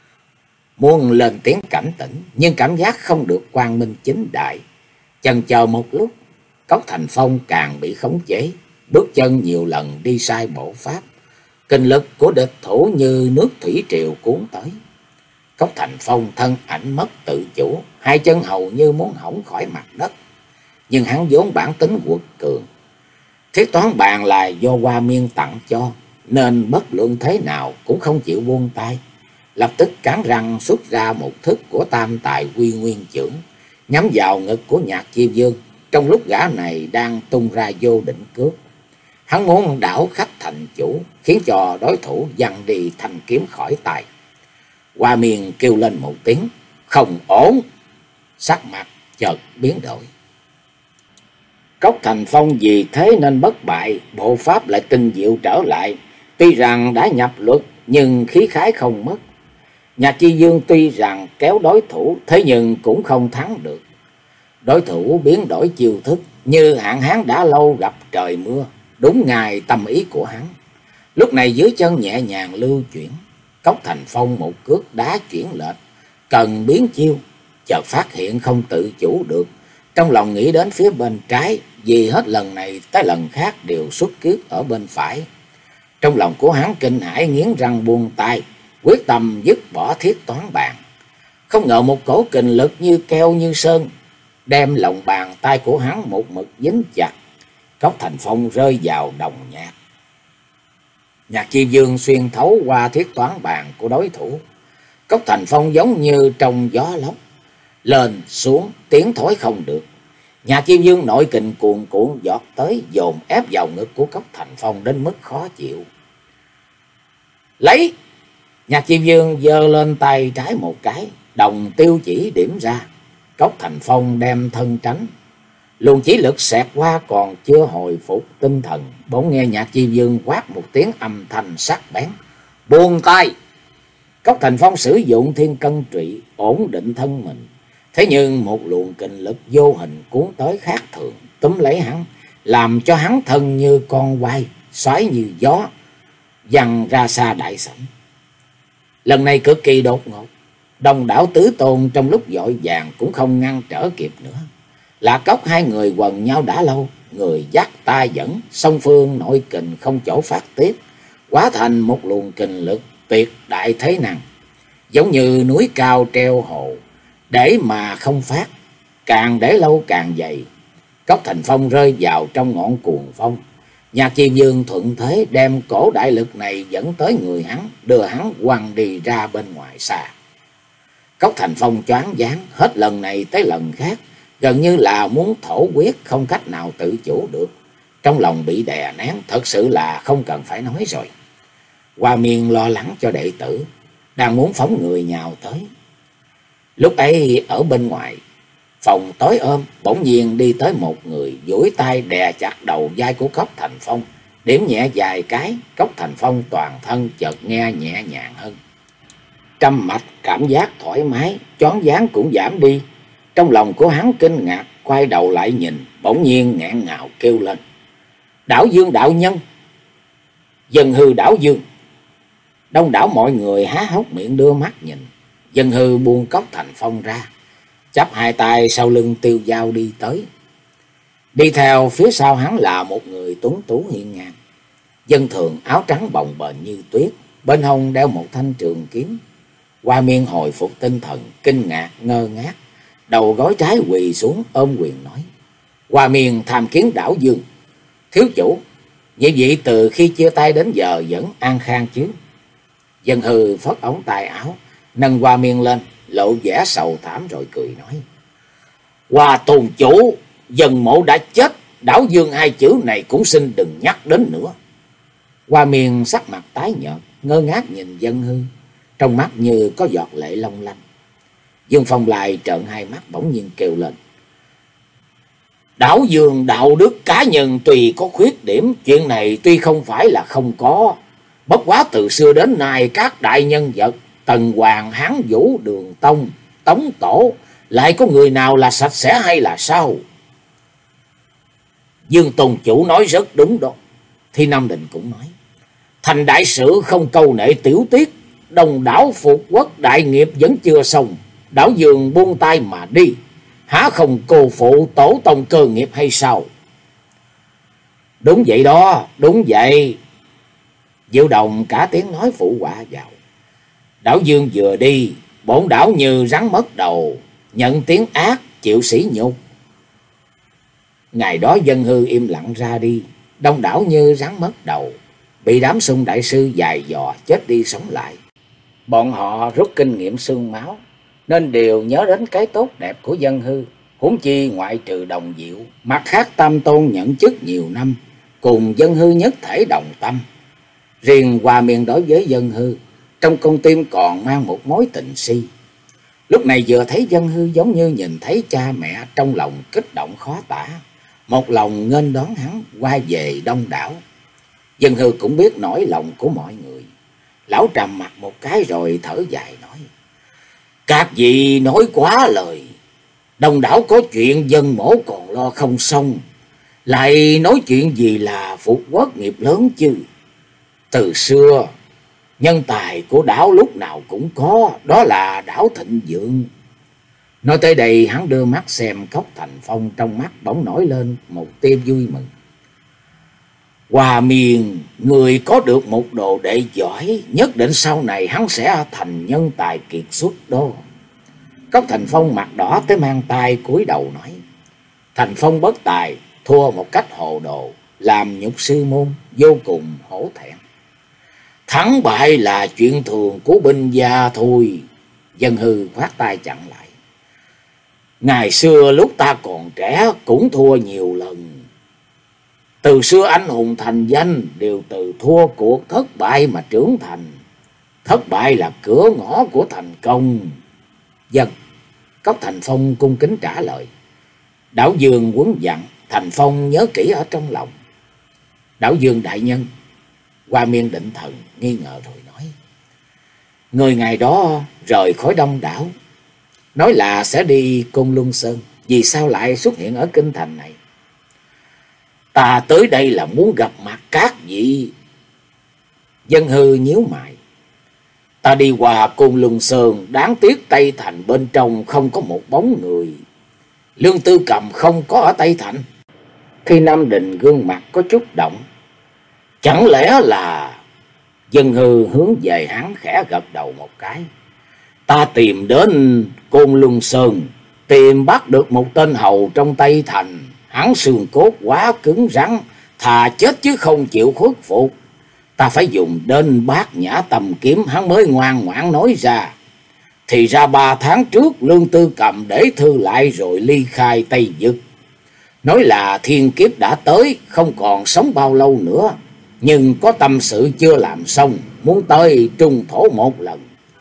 Speaker 1: muốn lên tiếng cảnh tỉnh, nhưng cảm giác không được quang minh chính đại. Chần chờ một lúc, Cốc Thành Phong càng bị khống chế, bước chân nhiều lần đi sai bộ pháp, kinh lực của địch thủ như nước thủy triều cuốn tới. Cốc Thành Phong thân ảnh mất tự chủ, hai chân hầu như muốn hỏng khỏi mặt đất, nhưng hắn vốn bản tính quật cường. Thiết toán bàn là do Hoa Miên tặng cho, nên bất luận thế nào cũng không chịu buông tay. Lập tức cắn răng xuất ra một thức của Tam Tài Quy Nguyên Chưởng, nhắm vào ngực của Nhạc Chi Dương, trong lúc gã này đang tung ra vô định cướp. Hắn muốn đảo khách thành chủ, khiến cho đối thủ giằng đi thanh kiếm khỏi tay. Hoa Miên kêu lên một tiếng: Không ổn! sắc mặt chợt biến đổi. Cốc Thành Phong vì thế nên bất bại, bộ pháp lại tinh diệu trở lại. Tuy rằng đã nhập luật nhưng khí khái không mất. Nhạc Chi Dương tuy rằng kéo đối thủ, thế nhưng cũng không thắng được. Đối thủ biến đổi chiêu thức, như hạn hán đã lâu gặp trời mưa, đúng ngài tâm ý của hắn. Lúc này dưới chân nhẹ nhàng lưu chuyển, Cốc Thành Phong một cước đá chuyển lệch, cần biến chiêu, chợt phát hiện không tự chủ được. Trong lòng nghĩ đến phía bên trái, vì hết lần này tới lần khác đều xuất kiếp ở bên phải. Trong lòng của hắn kinh hãi, nghiến răng buông tay, quyết tâm dứt bỏ thiết toán bàn. Không ngờ một cổ kình lực như keo như sơn, đem lòng bàn tay của hắn một mực dính chặt. Cốc Thành Phong rơi vào đồng nhạc. Nhạc Chi Dương xuyên thấu qua thiết toán bàn của đối thủ. Cốc Thành Phong giống như trong gió lốc, lên xuống tiến thối không được. Nhạc Chi Dương nội kình cuồn cuộn giọt tới, dồn ép vào ngực của Cốc Thành Phong đến mức khó chịu. Lấy! Nhạc Chi Dương giơ lên tay trái một cái, đồng tiêu chỉ điểm ra. Cốc Thành Phong đem thân tránh, luồng chỉ lực xẹt qua còn chưa hồi phục tinh thần, bỗng nghe Nhạc Chi Dương quát một tiếng âm thanh sắc bén: buông tay! Cốc Thành Phong sử dụng thiên cân trụy ổn định thân mình, thế nhưng một luồng kình lực vô hình cuốn tới khác thường, túm lấy hắn, làm cho hắn thân như con quay, xoáy như gió, văng ra xa đại sảnh. Lần này cực kỳ đột ngột, đông đảo tứ tôn trong lúc vội vàng cũng không ngăn trở kịp nữa. Lạc Cốc hai người quần nhau đã lâu, người dắt tay dẫn, song phương nội kình không chỗ phát tiết, hóa thành một luồng kình lực tuyệt đại thế năng, giống như núi cao treo hồ, để mà không phát, càng để lâu càng dày. Cốc Thành Phong rơi vào trong ngọn cuồng phong. Nhạc Chi Dương thuận thế đem cổ đại lực này dẫn tới người hắn, đưa hắn quăng đi ra bên ngoài xa. Cốc Thành Phong choáng váng, hết lần này tới lần khác, gần như là muốn thổ huyết, không cách nào tự chủ được. Trong lòng bị đè nén, thật sự là không cần phải nói rồi. Hoa Miên lo lắng cho đệ tử, đang muốn phóng người nhào tới. Lúc ấy ở bên ngoài phòng tối ôm, bỗng nhiên đi tới một người, duỗi tay đè chặt đầu vai của Cốc Thành Phong, điểm nhẹ vài cái. Cốc Thành Phong toàn thân chợt nghe nhẹ nhàng hơn, trăm mạch cảm giác thoải mái, choáng váng cũng giảm đi. Trong lòng của hắn kinh ngạc, quay đầu lại nhìn, bỗng nhiên nghẹn ngào kêu lên: Đảo Dương đạo nhân! Dân Hư Đảo Dương! Đông đảo mọi người há hốc miệng đưa mắt nhìn. Dân Hư buông Cốc Thành Phong ra, chắp hai tay sau lưng tiêu dao đi tới. Đi theo phía sau hắn là một người tuấn tú hiên ngang, dân thường áo trắng bồng bềnh như tuyết, bên hông đeo một thanh trường kiếm. Hoa Miên hồi phục tinh thần, kinh ngạc ngơ ngác, đầu gối trái quỳ xuống ôm quyền nói: Hoa Miên tham kiến Đảo Dương. Thiếu chủ, nhị vị từ khi chia tay đến giờ vẫn an khang chứ? Dân Hư phất ống tay áo, nâng Hoa Miên lên, lộ vẻ sầu thảm rồi cười nói: Hoa tôn chủ, Dân mộ đã chết, Đảo Dương hai chữ này cũng xin đừng nhắc đến nữa. Hoa Miên sắc mặt tái nhợt, ngơ ngác nhìn Dân Hư, trong mắt như có giọt lệ long lanh. Dương Phong lại trợn hai mắt, bỗng nhiên kêu lên: Đảo Dương đạo đức cá nhân tùy có khuyết điểm, chuyện này tuy không phải là không có, bất quá từ xưa đến nay các đại nhân vật Tần Hoàng, Hán Vũ, Đường Tông, Tống Tổ, lại có người nào là sạch sẽ hay là sao? Dương Tôn chủ nói rất đúng đó. Thi Nam Định cũng nói: Thành đại sự không câu nệ tiểu tiết, đồng đảo phục quốc đại nghiệp vẫn chưa xong, Đảo Dương buông tay mà đi, há không cô phụ tổ tông cơ nghiệp hay sao? Đúng vậy đó, đúng vậy. Diệu Đồng cả tiếng nói phụ họa vào: Đảo Dương vừa đi, bổn đảo như rắn mất đầu, nhận tiếng ác, chịu sỉ nhục. Ngày đó Dân Hư im lặng ra đi, đông đảo như rắn mất đầu, bị đám Xung đại sư dài dò chết đi sống lại. Bọn họ rút kinh nghiệm xương máu, nên đều nhớ đến cái tốt đẹp của Dân Hư. Huống chi ngoại trừ Đồng Diệu, mặt khác Tam Tôn nhận chức nhiều năm, cùng Dân Hư nhất thể đồng tâm. Riêng Hoa Miên đối với Dân Hư, trong con tim còn mang một mối tình si. Lúc này vừa thấy Dân Hư giống như nhìn thấy cha mẹ, trong lòng kích động khó tả, một lòng nghênh đón hắn qua về đông đảo. Dân Hư cũng biết nỗi lòng của mọi người. Lão trầm mặt một cái rồi thở dài nói: các vị nói quá lời. Đông đảo có chuyện dân mổ còn lo không xong, lại nói chuyện gì là phục quốc nghiệp lớn chứ. Từ xưa nhân tài của đảo lúc nào cũng có, đó là đảo Thịnh Vượng. Nói tới đây hắn đưa mắt xem Cốc Thành Phong, trong mắt bỗng nổi lên một tia vui mừng. Hòa Miên, người có được một đồ đệ giỏi, nhất định sau này hắn sẽ thành nhân tài kiệt xuất đó. Cốc Thành Phong mặt đỏ tới mang tay cúi đầu nói: Thành Phong bất tài, thua một cách hồ đồ, làm nhục sư môn, vô cùng hổ thẹn. Thắng bại là chuyện thường của binh gia thôi. Dân Hư khoát tay chặn lại: ngày xưa lúc ta còn trẻ cũng thua nhiều lần. Từ xưa anh hùng thành danh đều từ thua cuộc thất bại mà trưởng thành. Thất bại là cửa ngõ của thành công. Dân Cốc Thành Phong cung kính trả lời. Đảo Dương huấn dặn, Thành Phong nhớ kỹ ở trong lòng. Đảo Dương đại nhân. Hoa Miên định thần nghi ngờ rồi nói: người ngày đó rời khỏi đông đảo, nói là sẽ đi Côn Luân Sơn, vì sao lại xuất hiện ở kinh thành này? Ta tới đây là muốn gặp mặt các vị. Dân Hư nhíu mày: ta đi qua Côn Luân Sơn, đáng tiếc Tây Thành bên trong không có một bóng người. Lương Tư Cầm không có ở Tây Thành. Khi Nam Đình gương mặt có chút động. Chẳng lẽ là... Dân Hư hướng về hắn khẽ gật đầu một cái. Ta tìm đến Côn Luân Sơn, tìm bắt được một tên hầu trong Tây Thành. Hắn xương cốt quá cứng rắn, thà chết chứ không chịu khuất phục. Ta phải dùng đến Bát Nhã Tầm Kiếm hắn mới ngoan ngoãn nói ra. Thì ra ba tháng trước Lương Tư Cầm để thư lại rồi ly khai Tây Vực. Nói là thiên kiếp đã tới, không còn sống bao lâu nữa. Nhưng có tâm sự chưa làm xong, muốn tới Trung Thổ một lần.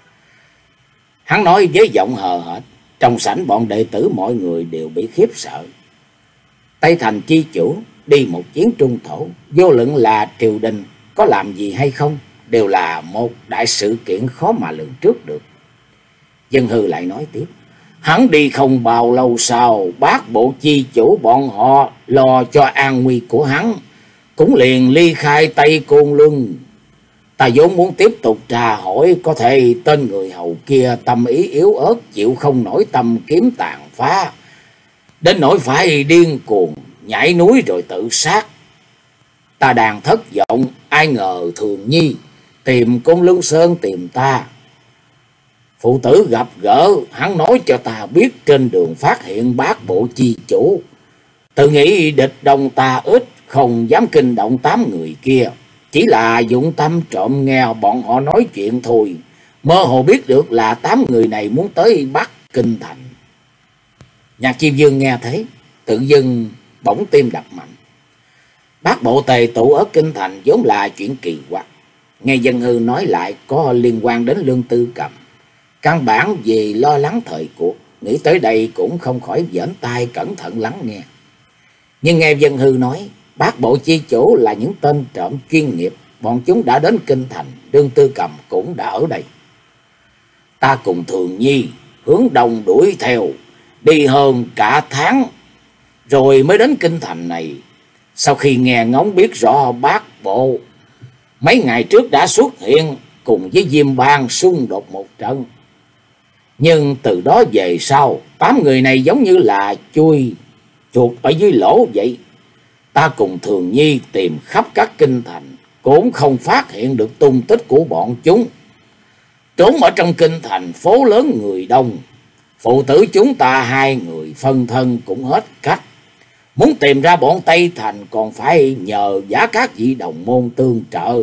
Speaker 1: Hắn nói với giọng hờ hệt. Trong sảnh bọn đệ tử mọi người đều bị khiếp sợ. Tây Thành chi chủ đi một chuyến Trung Thổ, vô luận là triều đình có làm gì hay không, đều là một đại sự kiện khó mà lường trước được. Dân Hư lại nói tiếp: hắn đi không bao lâu sau, bác bộ chi chủ bọn họ lo cho an nguy của hắn, cũng liền ly khai Tây Côn Luân. Ta vốn muốn tiếp tục tra hỏi, có thể tên người hầu kia tâm ý yếu ớt, chịu không nổi tâm kiếm tàn phá, đến nỗi phải điên cuồng nhảy núi rồi tự sát. Ta đang thất vọng, ai ngờ Thường Nhi tìm Côn Luân Sơn tìm ta. Phụ tử gặp gỡ, hắn nói cho ta biết trên đường phát hiện bác bộ chi chủ. Tự nghĩ địch đông ta ít, không dám kinh động tám người kia, chỉ là dụng tâm trộm nghe bọn họ nói chuyện thôi. Mơ hồ biết được là tám người này muốn tới Bắc Kinh Thành. Nhạc Chiêu Dương nghe thấy, tự dưng bỗng tim đập mạnh. Bác bộ tề tụ ở Kinh Thành vốn là chuyện kỳ quặc. Nghe Dân Hư nói lại có liên quan đến Lương Tư Cầm, căn bản vì lo lắng thời cuộc, nghĩ tới đây cũng không khỏi giãn tai cẩn thận lắng nghe. Nhưng nghe Dân Hư nói bác bộ chi chủ là những tên trộm chuyên nghiệp, bọn chúng đã đến Kinh Thành, Lương Tư Cầm cũng đã ở đây. Ta cùng Thường Nhi hướng đông đuổi theo, đi hơn cả tháng rồi mới đến Kinh Thành này. Sau khi nghe ngóng biết rõ bác bộ mấy ngày trước đã xuất hiện cùng với Diêm Bang xung đột một trận, nhưng từ đó về sau tám người này giống như là chui chuột ở dưới lỗ vậy. Ta cùng Thường Nhi tìm khắp các kinh thành cũng không phát hiện được tung tích của bọn chúng. Trốn ở trong kinh thành phố lớn người đông, phụ tử chúng ta hai người phân thân cũng hết cách. Muốn tìm ra bọn Tây Thành còn phải nhờ giả các vị đồng môn tương trợ.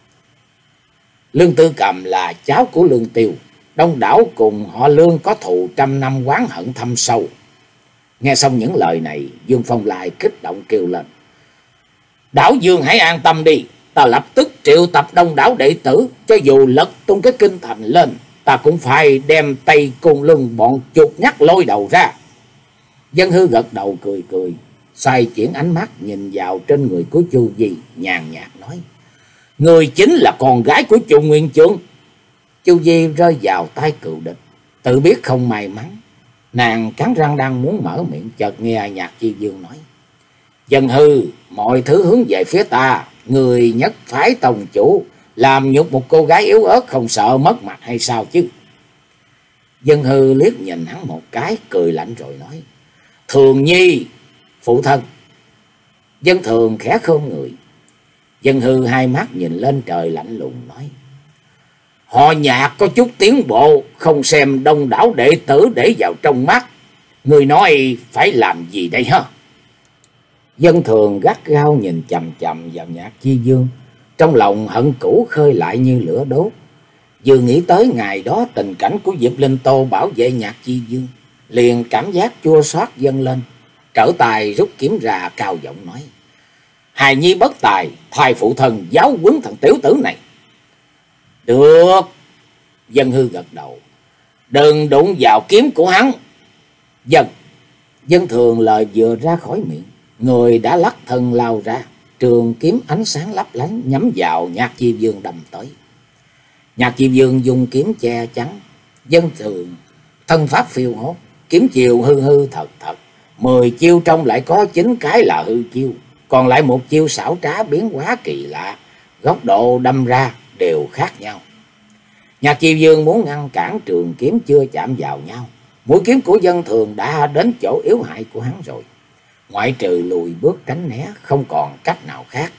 Speaker 1: Lương Tư Cầm là cháu của Lương Tiêu, đông đảo cùng họ Lương có thù trăm năm oán hận thâm sâu. Nghe xong những lời này, Dương Phong lại kích động kêu lên: Đảo Dương hãy an tâm đi, ta lập tức triệu tập đông đảo đệ tử, cho dù lật tung cái kinh thành lên, ta cũng phải đem Tây Côn Luân bọn chuột nhắt lôi đầu ra. Dân Hư gật đầu cười cười, xoay chuyển ánh mắt nhìn vào trên người của Chu Di, nhàn nhạt nói: người chính là con gái của Chu Nguyên Chương. Chu Di rơi vào tay cựu địch, tự biết không may mắn. Nàng cắn răng đang muốn mở miệng, chợt nghe Nhạc Chi Dương nói: Dân Hư, mọi thứ hướng về phía ta, người nhất phái tông chủ làm nhục một cô gái yếu ớt không sợ mất mặt hay sao chứ? Dân Hư liếc nhìn hắn một cái, cười lạnh rồi nói: Thường Nhi, phụ thân. Dân Thường khẽ khom người. Dân Hư hai mắt nhìn lên trời lạnh lùng nói: họ Nhạc có chút tiến bộ, không xem đông đảo đệ tử để vào trong mắt, người nói phải làm gì đây hả? Dân Thường gắt gao nhìn chằm chằm vào Nhạc Chi Dương, trong lòng hận cũ khơi lại như lửa đốt. Vừa nghĩ tới ngày đó tình cảnh của Diệp Linh Tô bảo vệ Nhạc Chi Dương, liền cảm giác chua xót dâng lên, trở tay rút kiếm ra, cao giọng nói: hài nhi bất tài, thay phụ thân giáo huấn thằng tiểu tử này. Được. Dân Hư gật đầu. Đừng đụng vào kiếm của hắn. Dân. Dân Thường lời vừa ra khỏi miệng, người đã lắc thân lao ra, trường kiếm ánh sáng lấp lánh nhắm vào Nhạc Chi Dương đâm tới. Nhạc Chi Dương dùng kiếm che chắn. Dân Thường thân pháp phiêu hốt, kiếm chiều hư hư thật thật, mười chiêu trong lại có chín cái là hư chiêu, còn lại một chiêu xảo trá biến hóa kỳ lạ, góc độ đâm ra đều khác nhau. Nhạc Chi Dương muốn ngăn cản, trường kiếm chưa chạm vào nhau, mũi kiếm của Dân Thường đã đến chỗ yếu hại của hắn rồi, ngoại trừ lùi bước tránh né, không còn cách nào khác.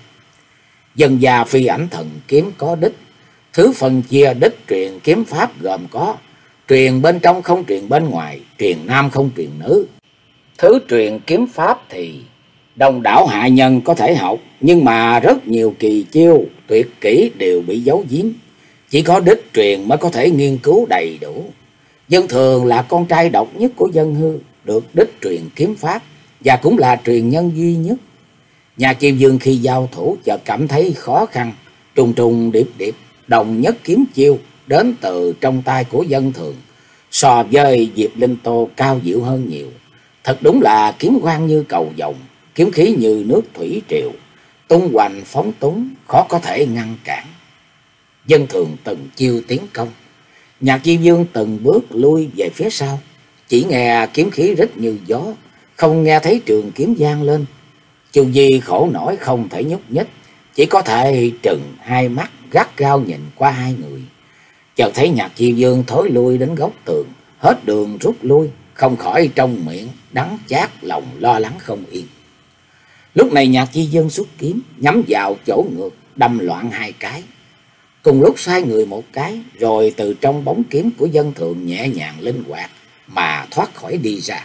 Speaker 1: Dân gia phi ảnh thần kiếm có đích, thứ phân chia đích truyền kiếm pháp gồm có truyền bên trong không truyền bên ngoài, truyền nam không truyền nữ. Thứ truyền kiếm pháp thì đông đảo hạ nhân có thể học, nhưng mà rất nhiều kỳ chiêu tuyệt kỹ đều bị giấu giếm, chỉ có đích truyền mới có thể nghiên cứu đầy đủ. Dân Thường là con trai độc nhất của Dân Hư, được đích truyền kiếm pháp và cũng là truyền nhân duy nhất. Nhạc Chi Dương khi giao thủ chợt cảm thấy khó khăn, trùng trùng điệp điệp, đồng nhất kiếm chiêu đến từ trong tay của Dân Thường so với Diệp Linh Tô cao diệu hơn nhiều. Thật đúng là kiếm quang như cầu vồng, kiếm khí như nước thủy triều, tung hoành phóng túng, khó có thể ngăn cản. Dân Thường từng chiêu tiến công, Nhạc Chi Dương từng bước lui về phía sau, chỉ nghe kiếm khí rít như gió, không nghe thấy trường kiếm vang lên. Chu Di khổ nổi không thể nhúc nhích, chỉ có thể trừng hai mắt gắt gao nhìn qua hai người. Chợt thấy Nhạc Chi Dương thối lui đến góc tường, hết đường rút lui, không khỏi trong miệng đắng chát, lòng lo lắng không yên. Lúc này Nhạc Chi Dương xuất kiếm nhắm vào chỗ ngược, đâm loạn hai cái, cùng lúc xoay người một cái, rồi từ trong bóng kiếm của Dân Thường nhẹ nhàng linh hoạt mà thoát khỏi đi ra.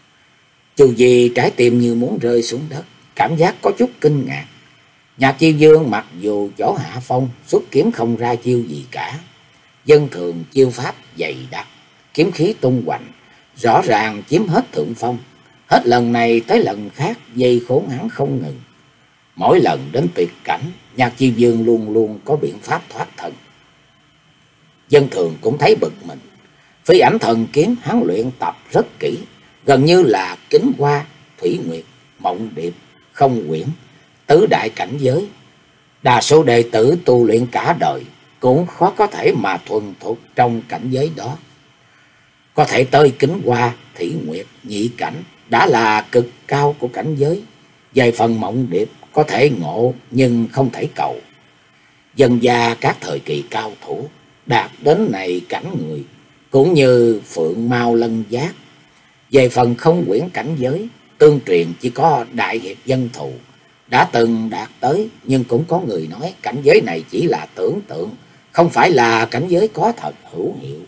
Speaker 1: Chu Di trái tim như muốn rơi xuống đất, cảm giác có chút kinh ngạc. Nhạc Chi Dương mặc dù chỗ hạ phong, xuất kiếm không ra chiêu gì cả. Dân Thường chiêu pháp dày đặc, kiếm khí tung hoành, rõ ràng chiếm hết thượng phong. Hết lần này tới lần khác dây khốn hắn không ngừng. Mỗi lần đến tuyệt cảnh, Nhạc Chi Dương luôn luôn có biện pháp thoát thân. Dân Thường cũng thấy bực mình. Phi ảnh thần kiếm hắn luyện tập rất kỹ, gần như là Kính Hoa, Thủy Nguyệt, Mộng Điệp, Không Quyển, tứ đại cảnh giới. Đa số đệ tử tu luyện cả đời cũng khó có thể mà thuần thục trong cảnh giới đó. Có thể tới Kính Hoa, Thủy Nguyệt, nhị cảnh đã là cực cao của cảnh giới. Về phần Mộng Điệp có thể ngộ nhưng không thể cầu. Dân gia các thời kỳ cao thủ đạt đến này cảnh người, cũng như Phượng Mao Lân Giác. Về phần Không Quyển cảnh giới, tương truyền chỉ có Đại Hiệp Dân Thù đã từng đạt tới, nhưng cũng có người nói cảnh giới này chỉ là tưởng tượng, không phải là cảnh giới có thật hữu hiệu.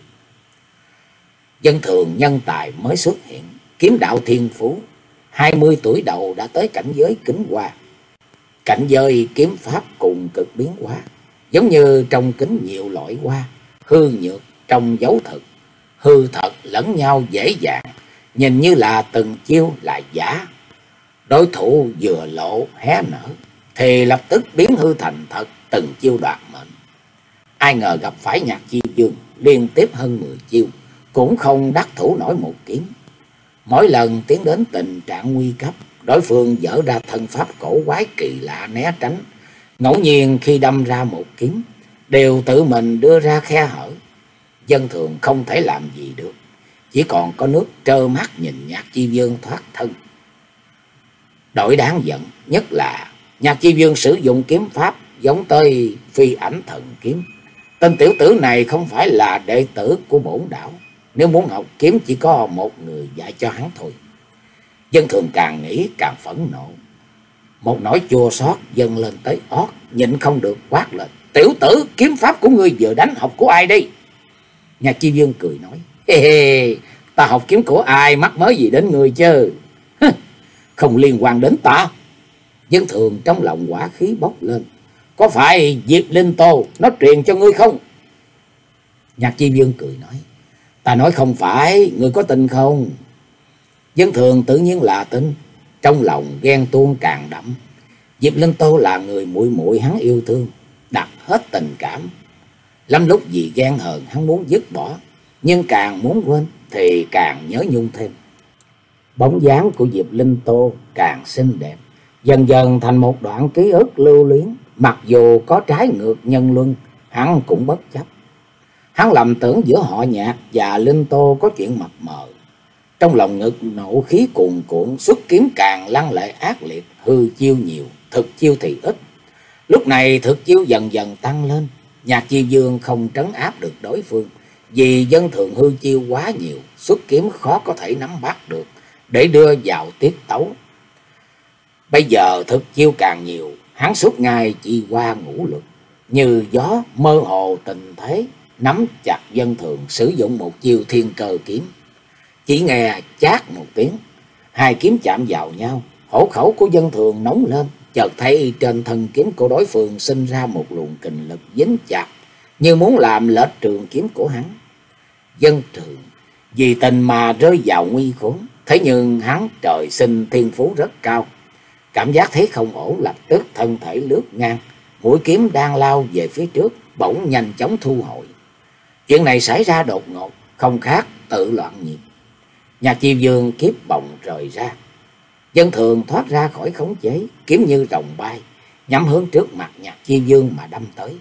Speaker 1: Dân Thường nhân tài mới xuất hiện, kiếm đạo thiên phú, hai mươi tuổi đầu đã tới cảnh giới Kính Hoa. Cảnh giới kiếm pháp cùng cực biến hóa, giống như trong kính nhiều loại hoa, hư nhược trong dấu thực, hư thật lẫn nhau dễ dàng, nhìn như là từng chiêu là giả. Đối thủ vừa lộ hé nở thì lập tức biến hư thành thật, từng chiêu đoạt mệnh. Ai ngờ gặp phải Nhạc Chi Dương liên tiếp hơn mười chiêu, cũng không đắc thủ nổi một kiếm. Mỗi lần tiến đến tình trạng nguy cấp, đối phương dở ra thân pháp cổ quái kỳ lạ né tránh. Ngẫu nhiên khi đâm ra một kiếm, đều tự mình đưa ra khe hở. Dân thường không thể làm gì được, chỉ còn có nước trơ mắt nhìn Nhạc Chi Dương thoát thân. Đổi đáng giận nhất là Nhạc Chi Dương sử dụng kiếm pháp giống tới phi ảnh thần kiếm. Tên tiểu tử này không phải là đệ tử của bổn đạo, nếu muốn học kiếm chỉ có một người dạy cho hắn thôi. Dân thường càng nghĩ càng phẫn nộ, một nỗi chua xót dâng lên tới ót, nhịn không được quát lên: "Tiểu tử, kiếm pháp của ngươi vừa đánh học của ai đây?" Nhạc Chi Dương cười nói: "Hê hê, ta học kiếm của ai mắc mớ gì đến ngươi chứ? Không liên quan đến ta." Dân thường trong lòng hỏa khí bốc lên: "Có phải Diệp Linh Tô nó truyền cho ngươi không?" Nhạc Chi Dương cười nói: "Ta nói không phải, ngươi có tin không?" Dân thường tự nhiên là tin, trong lòng ghen tuông càng đậm. Diệp Linh Tô là người muội muội hắn yêu thương, đặt hết tình cảm. Lắm lúc vì ghen hờn hắn muốn dứt bỏ, nhưng càng muốn quên thì càng nhớ nhung thêm. Bóng dáng của Diệp Linh Tô càng xinh đẹp, dần dần thành một đoạn ký ức lưu luyến. Mặc dù có trái ngược nhân luân, hắn cũng bất chấp. Hắn lầm tưởng giữa họ Nhạc và Linh Tô có chuyện mập mờ. Trong lòng ngực nộ khí cuồn cuộn, xuất kiếm càng lăng lệ ác liệt, hư chiêu nhiều, thực chiêu thì ít. Lúc này thực chiêu dần dần tăng lên, Nhạc Chi Dương không trấn áp được đối phương, vì dân thường hư chiêu quá nhiều, xuất kiếm khó có thể nắm bắt được để đưa vào tiết tấu. Bây giờ thực chiêu càng nhiều, hắn suốt ngày chỉ qua ngũ lực, như gió mơ hồ tình thế, nắm chặt dân thường sử dụng một chiêu thiên cơ kiếm. Chỉ nghe chát một tiếng, hai kiếm chạm vào nhau, hổ khẩu của dân thường nóng lên, chợt thấy trên thân kiếm của đối phương sinh ra một luồng kình lực dính chặt, như muốn làm lệch trường kiếm của hắn. Dân thường vì tình mà rơi vào nguy khốn, thế nhưng hắn trời sinh thiên phú rất cao, cảm giác thấy không ổn, lập tức thân thể lướt ngang, mũi kiếm đang lao về phía trước, bỗng nhanh chóng thu hồi. Chuyện này xảy ra đột ngột, không khác tự loạn nhịp. Nhạc Chi Dương kiếp bồng rời ra, dân thường thoát ra khỏi khống chế, kiếm như rồng bay, nhắm hướng trước mặt Nhạc Chi Dương mà đâm tới.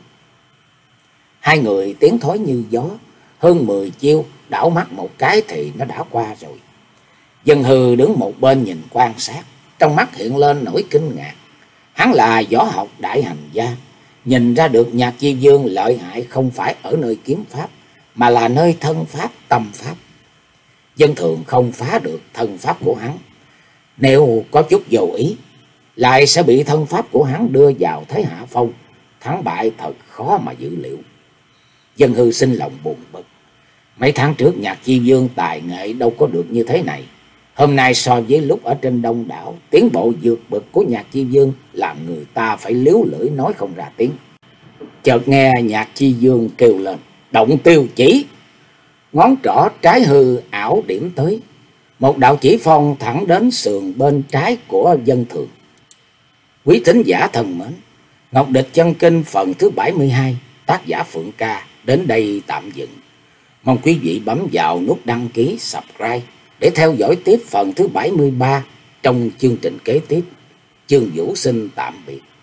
Speaker 1: Hai người tiến thối như gió, hơn mười chiêu, đảo mắt một cái thì nó đã qua rồi. Dân Hư đứng một bên nhìn quan sát, trong mắt hiện lên nỗi kinh ngạc. Hắn là võ học đại hành gia, nhìn ra được Nhạc Chi Dương lợi hại không phải ở nơi kiếm pháp, mà là nơi thân pháp, tâm pháp. Dân thường không phá được thân pháp của hắn, nếu có chút vô ý, lại sẽ bị thân pháp của hắn đưa vào thế hạ phong, thắng bại thật khó mà dự liệu. Dân Hư sinh lòng buồn bực. Mấy tháng trước Nhạc Chi Dương tài nghệ đâu có được như thế này. Hôm nay so với lúc ở trên Đông Đảo, tiến bộ vượt bậc của Nhạc Chi Dương làm người ta phải liếu lưỡi nói không ra tiếng. Chợt nghe Nhạc Chi Dương kêu lên: "Động tiêu chỉ!" Ngón trỏ trái hư ảo điểm tới, một đạo chỉ phong thẳng đến sườn bên trái của dân thường. Quý thính giả thân mến, Ngọc Địch Chân Kinh phần thứ bảy mươi hai, tác giả Phượng Ca đến đây tạm dừng. Mong quý vị bấm vào nút đăng ký, subscribe để theo dõi tiếp phần thứ bảy mươi ba trong chương trình kế tiếp. Chương Vũ xin tạm biệt.